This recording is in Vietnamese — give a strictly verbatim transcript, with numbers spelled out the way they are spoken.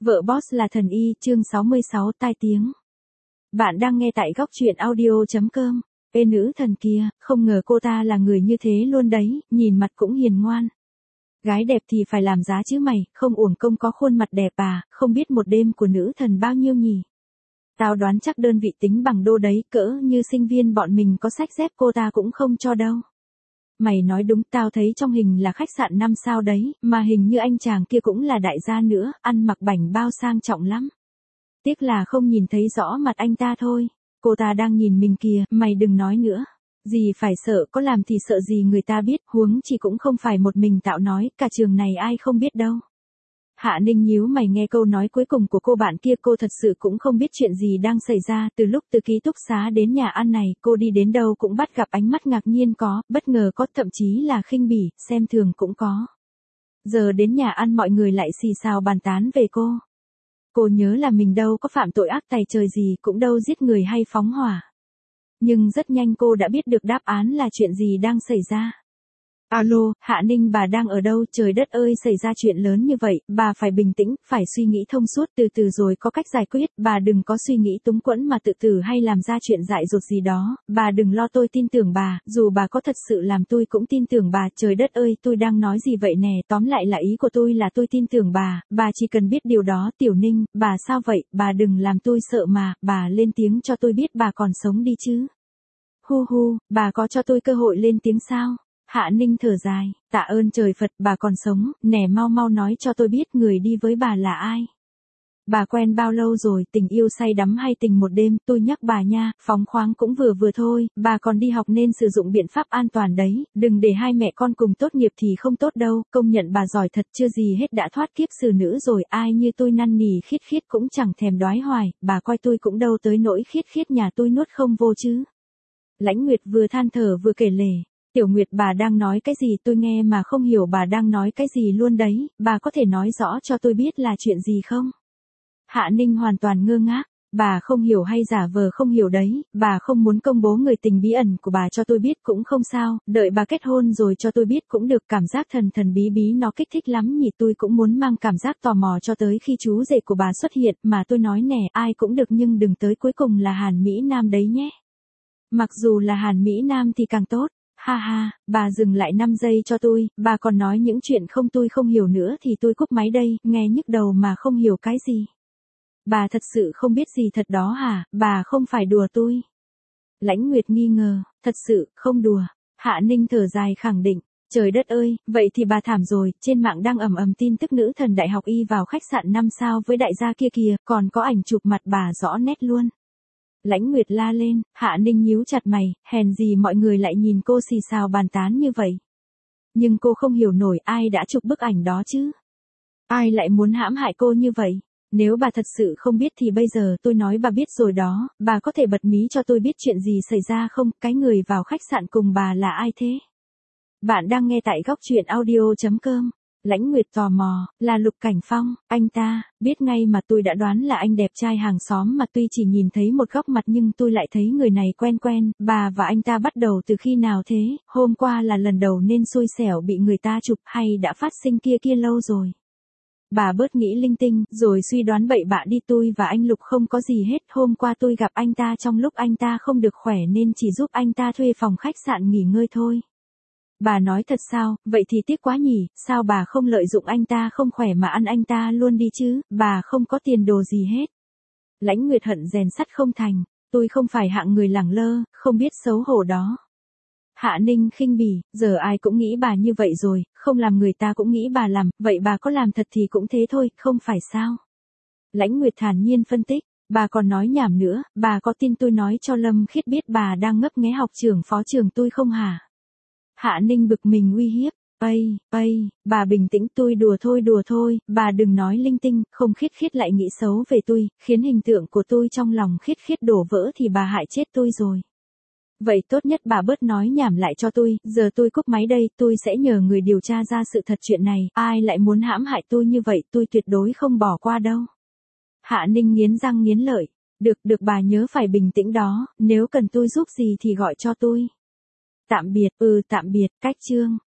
Vợ boss là thần y, chương sáu mươi sáu tai tiếng. Bạn đang nghe tại góc truyện audio chấm com. Ê nữ thần kia, không ngờ cô ta là người như thế luôn đấy, nhìn mặt cũng hiền ngoan. Gái đẹp thì phải làm giá chứ mày, không uổng công có khuôn mặt đẹp à, không biết một đêm của nữ thần bao nhiêu nhỉ. Tao đoán chắc đơn vị tính bằng đô đấy, cỡ như sinh viên bọn mình có sách dép cô ta cũng không cho đâu. Mày nói đúng, tao thấy trong hình là khách sạn năm sao đấy, mà hình như anh chàng kia cũng là đại gia nữa, ăn mặc bảnh bao sang trọng lắm. Tiếc là không nhìn thấy rõ mặt anh ta thôi. Cô ta đang nhìn mình kìa, mày đừng nói nữa. Gì phải sợ, có làm thì sợ gì người ta biết, huống chi cũng không phải một mình tạo nói, cả trường này ai không biết đâu. Hạ Ninh nhíu mày nghe câu nói cuối cùng của cô bạn kia, cô thật sự cũng không biết chuyện gì đang xảy ra, từ lúc từ ký túc xá đến nhà ăn này, cô đi đến đâu cũng bắt gặp ánh mắt ngạc nhiên có, bất ngờ có, thậm chí là khinh bỉ, xem thường cũng có. Giờ đến nhà ăn mọi người lại xì xào bàn tán về cô. Cô nhớ là mình đâu có phạm tội ác tày trời gì, cũng đâu giết người hay phóng hỏa. Nhưng rất nhanh cô đã biết được đáp án là chuyện gì đang xảy ra. Alo, Hạ Ninh bà đang ở đâu? Trời đất ơi, xảy ra chuyện lớn như vậy, bà phải bình tĩnh, phải suy nghĩ thông suốt, từ từ rồi có cách giải quyết, bà đừng có suy nghĩ túng quẫn mà tự tử hay làm ra chuyện dại dột gì đó, bà đừng lo, tôi tin tưởng bà, dù bà có thật sự làm tôi cũng tin tưởng bà. Trời đất ơi, tôi đang nói gì vậy nè, tóm lại là ý của tôi là tôi tin tưởng bà, bà chỉ cần biết điều đó. Tiểu Ninh, bà sao vậy, bà đừng làm tôi sợ mà, bà lên tiếng cho tôi biết bà còn sống đi chứ. Hu hu, bà có cho tôi cơ hội lên tiếng sao? Hạ Ninh thở dài, tạ ơn trời Phật, bà còn sống, nè mau mau nói cho tôi biết người đi với bà là ai. Bà quen bao lâu rồi, tình yêu say đắm hay tình một đêm, tôi nhắc bà nha, phóng khoáng cũng vừa vừa thôi, bà còn đi học nên sử dụng biện pháp an toàn đấy, đừng để hai mẹ con cùng tốt nghiệp thì không tốt đâu, công nhận bà giỏi thật, chưa gì hết đã thoát kiếp xử nữ rồi, ai như tôi năn nỉ khiết khiết cũng chẳng thèm đoái hoài, bà coi tôi cũng đâu tới nỗi khiết khiết nhà tôi nuốt không vô chứ. Lãnh Nguyệt vừa than thở vừa kể lể. Tiểu Nguyệt, bà đang nói cái gì, tôi nghe mà không hiểu bà đang nói cái gì luôn đấy, bà có thể nói rõ cho tôi biết là chuyện gì không? Hạ Ninh hoàn toàn ngơ ngác, bà không hiểu hay giả vờ không hiểu đấy, bà không muốn công bố người tình bí ẩn của bà cho tôi biết cũng không sao, đợi bà kết hôn rồi cho tôi biết cũng được, cảm giác thần thần bí bí nó kích thích lắm nhỉ, tôi cũng muốn mang cảm giác tò mò cho tới khi chú rể của bà xuất hiện, mà tôi nói nè, ai cũng được nhưng đừng tới cuối cùng là Hàn Mỹ Nam đấy nhé. Mặc dù là Hàn Mỹ Nam thì càng tốt. Ha ha, bà dừng lại năm giây cho tôi, bà còn nói những chuyện không tôi không hiểu nữa thì tôi cúp máy đây, nghe nhức đầu mà không hiểu cái gì. Bà thật sự không biết gì thật đó hả, bà không phải đùa tôi. Lãnh Nguyệt nghi ngờ, thật sự, không đùa. Hạ Ninh thở dài khẳng định, trời đất ơi, vậy thì bà thảm rồi, trên mạng đang ầm ầm tin tức nữ thần đại học y vào khách sạn năm sao với đại gia kia kìa, còn có ảnh chụp mặt bà rõ nét luôn. Lãnh Nguyệt la lên, Hạ Ninh nhíu chặt mày, hèn gì mọi người lại nhìn cô xì xào bàn tán như vậy. Nhưng cô không hiểu nổi ai đã chụp bức ảnh đó chứ. Ai lại muốn hãm hại cô như vậy? Nếu bà thật sự không biết thì bây giờ tôi nói bà biết rồi đó, bà có thể bật mí cho tôi biết chuyện gì xảy ra không, cái người vào khách sạn cùng bà là ai thế? Bạn đang nghe tại góc truyện audio chấm com. Lãnh Nguyệt tò mò, là Lục Cảnh Phong, anh ta, biết ngay mà tôi đã đoán là anh đẹp trai hàng xóm mà tuy chỉ nhìn thấy một góc mặt nhưng tôi lại thấy người này quen quen, bà và anh ta bắt đầu từ khi nào thế, hôm qua là lần đầu nên xui xẻo bị người ta chụp hay đã phát sinh kia kia lâu rồi. Bà bớt nghĩ linh tinh, rồi suy đoán bậy bạ đi, tôi và anh Lục không có gì hết, hôm qua tôi gặp anh ta trong lúc anh ta không được khỏe nên chỉ giúp anh ta thuê phòng khách sạn nghỉ ngơi thôi. Bà nói thật sao, vậy thì tiếc quá nhỉ, sao bà không lợi dụng anh ta không khỏe mà ăn anh ta luôn đi chứ, bà không có tiền đồ gì hết. Lãnh Nguyệt hận rèn sắt không thành, tôi không phải hạng người lẳng lơ, không biết xấu hổ đó. Hạ Ninh khinh bỉ, giờ ai cũng nghĩ bà như vậy rồi, không làm người ta cũng nghĩ bà làm, vậy bà có làm thật thì cũng thế thôi, không phải sao. Lãnh Nguyệt thản nhiên phân tích, bà còn nói nhảm nữa, bà có tin tôi nói cho Lâm Khiết biết bà đang ngấp nghé học trưởng phó trường tôi không hả? Hạ Ninh bực mình uy hiếp, ây, ây, bà bình tĩnh, tôi đùa thôi đùa thôi, bà đừng nói linh tinh, không Khiết Khiết lại nghĩ xấu về tôi, khiến hình tượng của tôi trong lòng Khiết Khiết đổ vỡ thì bà hại chết tôi rồi. Vậy tốt nhất bà bớt nói nhảm lại cho tôi, giờ tôi cúp máy đây, tôi sẽ nhờ người điều tra ra sự thật chuyện này, ai lại muốn hãm hại tôi như vậy tôi tuyệt đối không bỏ qua đâu. Hạ Ninh nghiến răng nghiến lợi, được được bà nhớ phải bình tĩnh đó, nếu cần tôi giúp gì thì gọi cho tôi. Tạm biệt, ừ tạm biệt, cách chương.